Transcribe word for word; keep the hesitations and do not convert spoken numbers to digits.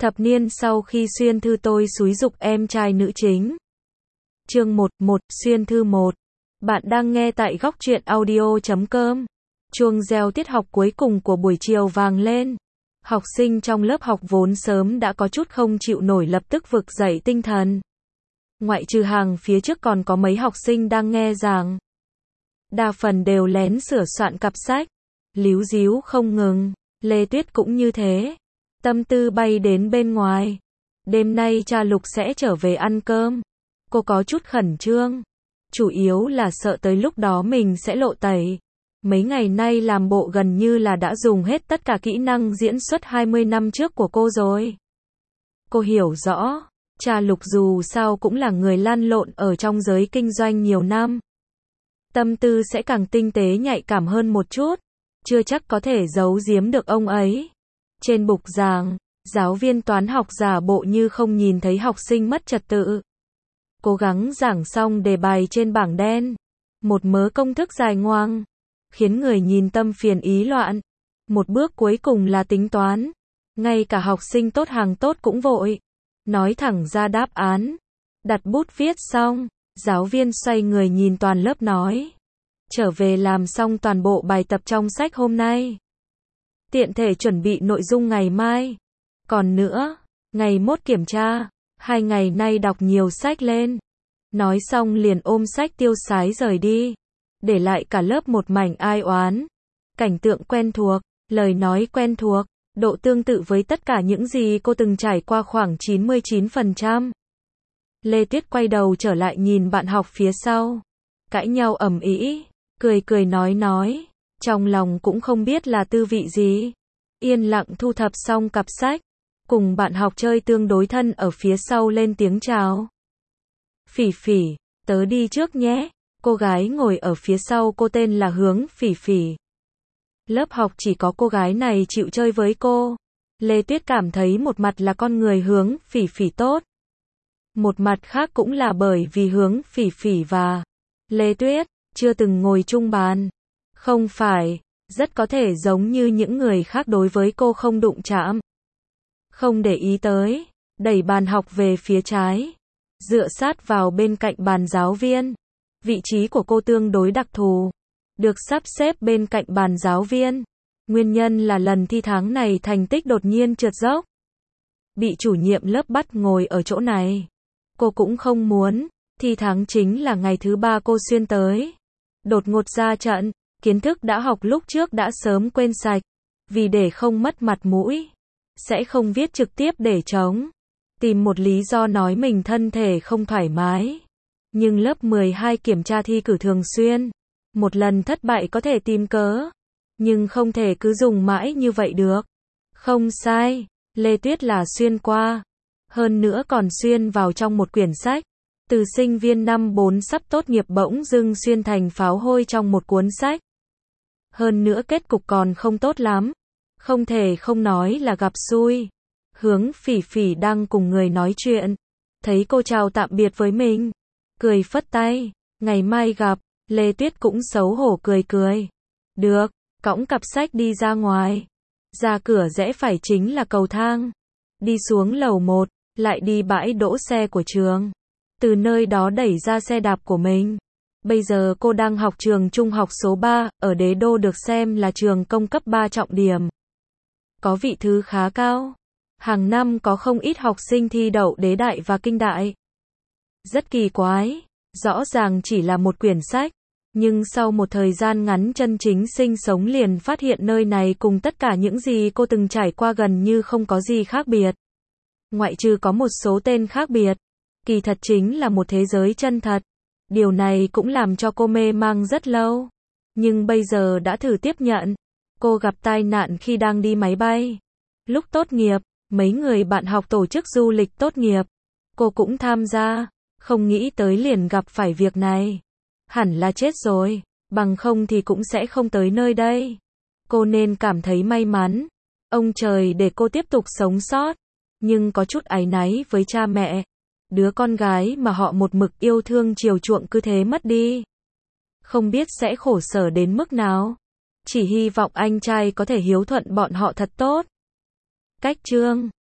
Thập niên sau khi Xuyên Thư tôi xúi giục em trai nữ chính. Chương một, một, Xuyên Thư một. Bạn đang nghe tại góc truyện audio chấm com. Chuông reo tiết học cuối cùng của buổi chiều vang lên. Học sinh trong lớp học vốn sớm đã có chút không chịu nổi lập tức vực dậy tinh thần. Ngoại trừ hàng phía trước còn có mấy học sinh đang nghe giảng. Đa phần đều lén sửa soạn cặp sách. Líu díu không ngừng. Lê Tuyết cũng như thế. Tâm tư bay đến bên ngoài. Đêm nay cha Lục sẽ trở về ăn cơm. Cô có chút khẩn trương. Chủ yếu là sợ tới lúc đó mình sẽ lộ tẩy. Mấy ngày nay làm bộ gần như là đã dùng hết tất cả kỹ năng diễn xuất hai mươi năm trước của cô rồi. Cô hiểu rõ, cha Lục dù sao cũng là người lăn lộn ở trong giới kinh doanh nhiều năm. Tâm tư sẽ càng tinh tế nhạy cảm hơn một chút. Chưa chắc có thể giấu giếm được ông ấy. Trên bục giảng, giáo viên toán học giả bộ như không nhìn thấy học sinh mất trật tự. Cố gắng giảng xong đề bài trên bảng đen. Một mớ công thức dài ngoằng, khiến người nhìn tâm phiền ý loạn. Một bước cuối cùng là tính toán. Ngay cả học sinh tốt hàng tốt cũng vội. Nói thẳng ra đáp án. Đặt bút viết xong, giáo viên xoay người nhìn toàn lớp nói. Trở về làm xong toàn bộ bài tập trong sách hôm nay. Tiện thể chuẩn bị nội dung ngày mai. Còn nữa, ngày mốt kiểm tra, hai ngày nay đọc nhiều sách lên. Nói xong liền ôm sách tiêu sái rời đi. Để lại cả lớp một mảnh ai oán. Cảnh tượng quen thuộc, lời nói quen thuộc, độ tương tự với tất cả những gì cô từng trải qua khoảng chín mươi chín phần trăm. Lê Tuyết quay đầu trở lại nhìn bạn học phía sau. Cãi nhau ầm ĩ, cười cười nói nói. Trong lòng cũng không biết là tư vị gì. Yên lặng thu thập xong cặp sách. Cùng bạn học chơi tương đối thân ở phía sau lên tiếng chào. Phỉ Phỉ, tớ đi trước nhé. Cô gái ngồi ở phía sau cô tên là Hướng Phỉ Phỉ. Lớp học chỉ có cô gái này chịu chơi với cô. Lê Tuyết cảm thấy một mặt là con người Hướng Phỉ Phỉ tốt. Một mặt khác cũng là bởi vì Hướng Phỉ Phỉ và Lê Tuyết chưa từng ngồi chung bàn. Không phải, rất có thể giống như những người khác đối với cô không đụng chạm. Không để ý tới, đẩy bàn học về phía trái. Dựa sát vào bên cạnh bàn giáo viên. Vị trí của cô tương đối đặc thù. Được sắp xếp bên cạnh bàn giáo viên. Nguyên nhân là lần thi tháng này thành tích đột nhiên trượt dốc. Bị chủ nhiệm lớp bắt ngồi ở chỗ này. Cô cũng không muốn, thi tháng chính là ngày thứ ba cô xuyên tới. Đột ngột ra trận, kiến thức đã học lúc trước đã sớm quên sạch. Vì để không mất mặt mũi, sẽ không viết trực tiếp để chống. Tìm một lý do nói mình thân thể không thoải mái. Nhưng lớp mười hai kiểm tra thi cử thường xuyên. Một lần thất bại có thể tìm cớ. Nhưng không thể cứ dùng mãi như vậy được. Không sai, Lê Tuyết là xuyên qua. Hơn nữa còn xuyên vào trong một quyển sách. Từ sinh viên năm bốn sắp tốt nghiệp bỗng dưng xuyên thành pháo hôi trong một cuốn sách. Hơn nữa kết cục còn không tốt lắm. Không thể không nói là gặp xui. Hướng Phỉ Phỉ đang cùng người nói chuyện. Thấy cô chào tạm biệt với mình. Cười phất tay. Ngày mai gặp. Lê Tuyết cũng xấu hổ cười cười. Được, cõng cặp sách đi ra ngoài. Ra cửa rẽ phải chính là cầu thang. Đi xuống lầu một, lại đi bãi đỗ xe của trường. Từ nơi đó đẩy ra xe đạp của mình. Bây giờ cô đang học trường trung học số ba, ở Đế Đô được xem là trường công cấp ba trọng điểm. Có vị thứ khá cao. Hàng năm có không ít học sinh thi đậu đế đại và kinh đại. Rất kỳ quái, rõ ràng chỉ là một quyển sách. Nhưng sau một thời gian ngắn chân chính sinh sống liền phát hiện nơi này cùng tất cả những gì cô từng trải qua gần như không có gì khác biệt. Ngoại trừ có một số tên khác biệt. Kỳ thật chính là một thế giới chân thật. Điều này cũng làm cho cô mê mang rất lâu. Nhưng bây giờ đã thử tiếp nhận. Cô gặp tai nạn khi đang đi máy bay. Lúc tốt nghiệp, mấy người bạn học tổ chức du lịch tốt nghiệp. Cô cũng tham gia. Không nghĩ tới liền gặp phải việc này. Hẳn là chết rồi. Bằng không thì cũng sẽ không tới nơi đây. Cô nên cảm thấy may mắn. Ông trời để cô tiếp tục sống sót. Nhưng có chút áy náy với cha mẹ. Đứa con gái mà họ một mực yêu thương chiều chuộng cứ thế mất đi. Không biết sẽ khổ sở đến mức nào. Chỉ hy vọng anh trai có thể hiếu thuận bọn họ thật tốt. Cách chương